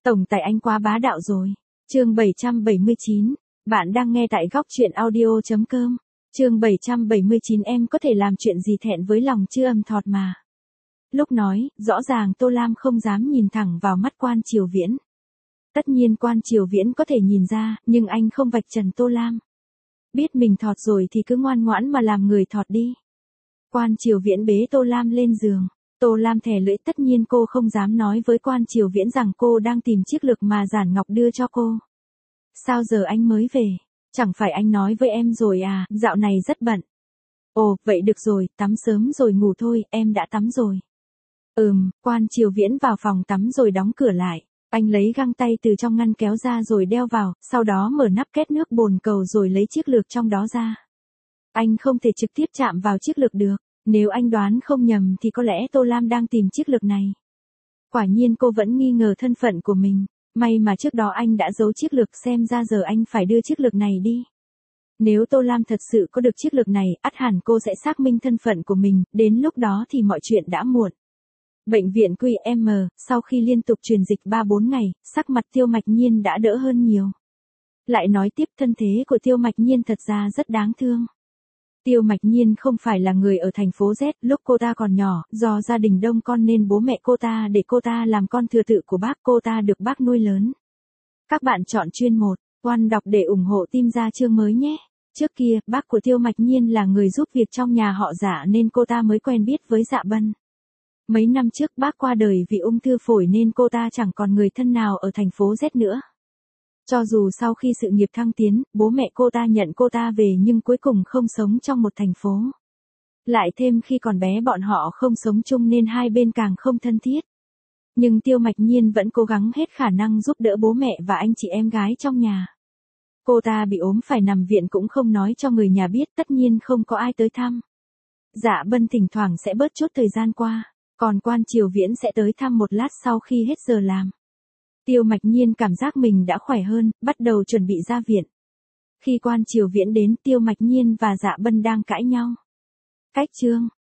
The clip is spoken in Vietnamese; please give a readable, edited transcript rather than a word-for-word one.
Tổng tài anh quá bá đạo rồi. Chương 779. Bạn đang nghe tại góc truyện audio.com. Chương 779 em có thể làm chuyện gì thẹn với lòng chưa âm thọt mà. Lúc nói, rõ ràng Tô Lam không dám nhìn thẳng vào mắt Quan Triều Viễn. Tất nhiên Quan Triều Viễn có thể nhìn ra, nhưng anh không vạch trần Tô Lam. Biết mình thọt rồi thì cứ ngoan ngoãn mà làm người thọt đi. Quan Triều Viễn bế Tô Lam lên giường. Tô Lam thè lưỡi, tất nhiên cô không dám nói với Quan Triều Viễn rằng cô đang tìm chiếc lược mà Giản Ngọc đưa cho cô. Sao giờ anh mới về? Chẳng phải anh nói với em rồi à, dạo này rất bận. Ồ, vậy được rồi, tắm sớm rồi ngủ thôi, em đã tắm rồi. Quan Triều Viễn vào phòng tắm rồi đóng cửa lại. Anh lấy găng tay từ trong ngăn kéo ra rồi đeo vào, sau đó mở nắp két nước bồn cầu rồi lấy chiếc lược trong đó ra. Anh không thể trực tiếp chạm vào chiếc lược được. Nếu anh đoán không nhầm thì có lẽ Tô Lam đang tìm chiếc lược này. Quả nhiên cô vẫn nghi ngờ thân phận của mình. May mà trước đó anh đã giấu chiếc lược, xem ra giờ anh phải đưa chiếc lược này đi. Nếu Tô Lam thật sự có được chiếc lược này, ắt hẳn cô sẽ xác minh thân phận của mình, đến lúc đó thì mọi chuyện đã muộn. Bệnh viện QM, sau khi liên tục truyền dịch 3-4 ngày, sắc mặt Tiêu Mạch Nhiên đã đỡ hơn nhiều. Lại nói tiếp, thân thế của Tiêu Mạch Nhiên thật ra rất đáng thương. Tiêu Mạch Nhiên không phải là người ở thành phố Z, lúc cô ta còn nhỏ, do gia đình đông con nên bố mẹ cô ta để cô ta làm con thừa tự của bác, cô ta được bác nuôi lớn. Các bạn chọn chuyên 1, Oan đọc để ủng hộ team ra chương mới nhé. Trước kia, bác của Tiêu Mạch Nhiên là người giúp việc trong nhà họ Dạ nên cô ta mới quen biết với Dạ Bân. Mấy năm trước bác qua đời vì ung thư phổi nên cô ta chẳng còn người thân nào ở thành phố Z nữa. Cho dù sau khi sự nghiệp thăng tiến, bố mẹ cô ta nhận cô ta về nhưng cuối cùng không sống trong một thành phố. Lại thêm khi còn bé bọn họ không sống chung nên hai bên càng không thân thiết. Nhưng Tiêu Mạch Nhiên vẫn cố gắng hết khả năng giúp đỡ bố mẹ và anh chị em gái trong nhà. Cô ta bị ốm phải nằm viện cũng không nói cho người nhà biết, tất nhiên không có ai tới thăm. Dạ Bân thỉnh thoảng sẽ bớt chút thời gian qua, còn Quan Triều Viễn sẽ tới thăm một lát sau khi hết giờ làm. Tiêu Mạch Nhiên cảm giác mình đã khỏe hơn, bắt đầu chuẩn bị ra viện. Khi Quan Triều Viễn đến, Tiêu Mạch Nhiên và Dạ Bân đang cãi nhau. Cách chương